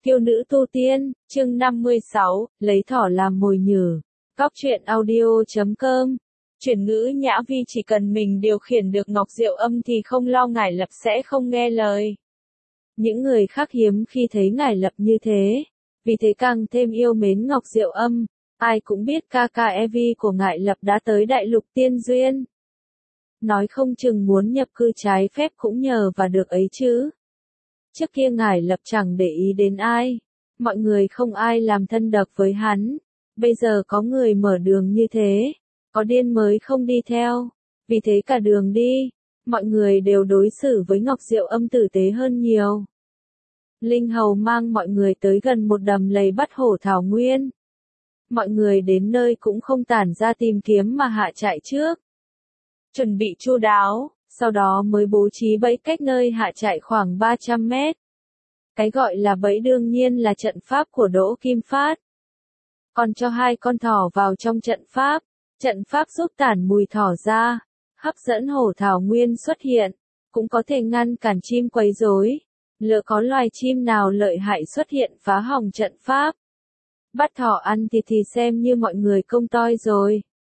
Kiêu nữ tu tiên, chương 56, lấy thỏ làm mồi nhử. Góc truyện audio.com. Chuyển ngữ Nhã Vi chỉ cần mình điều khiển được Ngọc Diệu Âm thì không lo Ngải Lập sẽ không nghe lời. Những người khác hiếm khi thấy Ngải Lập như thế, vì thế càng thêm yêu mến Ngọc Diệu Âm. Ai cũng biết KKEV của Ngải Lập đã tới Đại Lục Tiên Duyên. Nói không chừng muốn nhập cư trái phép cũng nhờ vào được ấy chứ. Trước kia Ngải Lập chẳng để ý đến ai, mọi người không ai làm thân độc với hắn. Bây giờ có người mở đường như thế, có điên mới không đi theo. Vì thế cả đường đi, mọi người đều đối xử với Ngọc Diệu Âm tử tế hơn nhiều. Linh Hầu mang mọi người tới gần một đầm lầy bắt hổ thảo nguyên. Mọi người đến nơi cũng không tản ra tìm kiếm mà hạ trại trước. Chuẩn bị chu đáo, sau đó mới bố trí bẫy cách nơi hạ trại khoảng 300 mét. Cái gọi là bẫy đương nhiên là trận pháp của Đỗ Kim Phát. Còn cho 2 con thỏ vào trong trận pháp giúp tản mùi thỏ ra, hấp dẫn hổ thảo nguyên xuất hiện, cũng có thể ngăn cản chim quấy rối. Lỡ có loài chim nào lợi hại xuất hiện phá hỏng trận pháp. Bắt thỏ ăn thì xem như mọi người công toi rồi.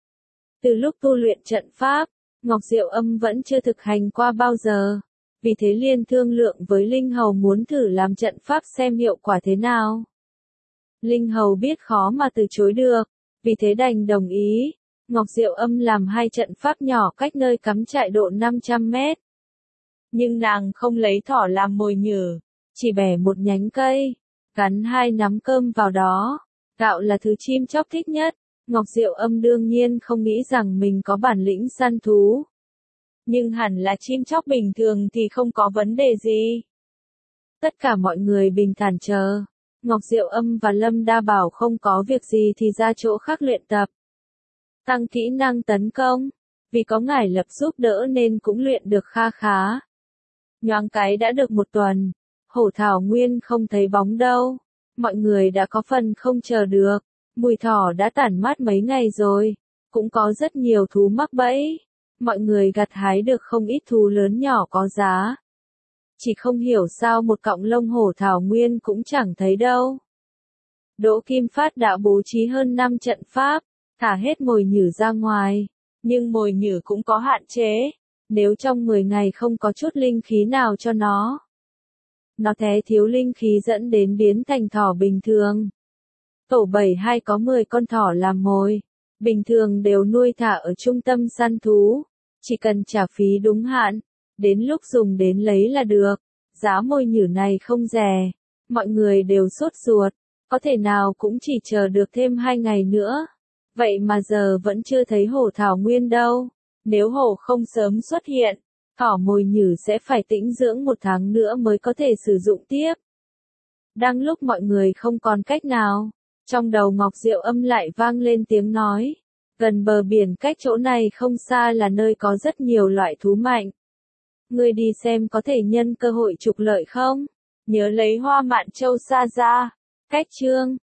Từ lúc tu luyện trận pháp, Ngọc Diệu Âm vẫn chưa thực hành qua bao giờ, vì thế liền thương lượng với Linh Hầu muốn thử làm trận pháp xem hiệu quả thế nào. Linh Hầu biết khó mà từ chối được, vì thế đành đồng ý. Ngọc Diệu Âm làm 2 trận pháp nhỏ cách nơi cắm trại độ 500 mét. Nhưng nàng không lấy thỏ làm mồi nhử, chỉ bẻ một nhánh cây, gắn 2 nắm cơm vào đó. Gạo là thứ chim chóc thích nhất. Ngọc Diệu Âm đương nhiên không nghĩ rằng mình có bản lĩnh săn thú. Nhưng hẳn là chim chóc bình thường thì không có vấn đề gì. Tất cả mọi người bình thản chờ. Ngọc Diệu Âm và Lâm Đa Bảo không có việc gì thì ra chỗ khác luyện tập. Tăng kỹ năng tấn công. Vì có Ngải Lập giúp đỡ nên cũng luyện được kha khá. Nhoáng cái đã được 1 tuần. Hổ thảo nguyên không thấy bóng đâu. Mọi người đã có phần không chờ được. Mùi thỏ đã tản mát mấy ngày rồi, cũng có rất nhiều thú mắc bẫy. Mọi người gặt hái được không ít thú lớn nhỏ có giá. Chỉ không hiểu sao một cọng lông hổ thảo nguyên cũng chẳng thấy đâu. Đỗ Kim Phát đã bố trí hơn 5 trận pháp, thả hết mồi nhử ra ngoài. Nhưng mồi nhử cũng có hạn chế, nếu trong 10 ngày không có chút linh khí nào cho nó thế thiếu linh khí dẫn đến biến thành thỏ bình thường. Tổ 72 có 10 con thỏ làm mồi, bình thường đều nuôi thả ở trung tâm săn thú, chỉ cần trả phí đúng hạn, đến lúc dùng đến lấy là được. Giá mồi nhử này không rẻ, mọi người đều sốt ruột, có thể nào cũng chỉ chờ được thêm 2 ngày nữa. Vậy mà giờ vẫn chưa thấy hổ thảo nguyên đâu, nếu hổ không sớm xuất hiện, thỏ mồi nhử sẽ phải tĩnh dưỡng 1 tháng nữa mới có thể sử dụng tiếp. Đang lúc mọi người không còn cách nào, trong đầu Ngọc Diệu Âm lại vang lên tiếng nói. Gần bờ biển cách chỗ này không xa là nơi có rất nhiều loại thú mạnh. Ngươi đi xem có thể nhân cơ hội trục lợi không? Nhớ lấy Hoa Mạn Châu xa ra. Cách chương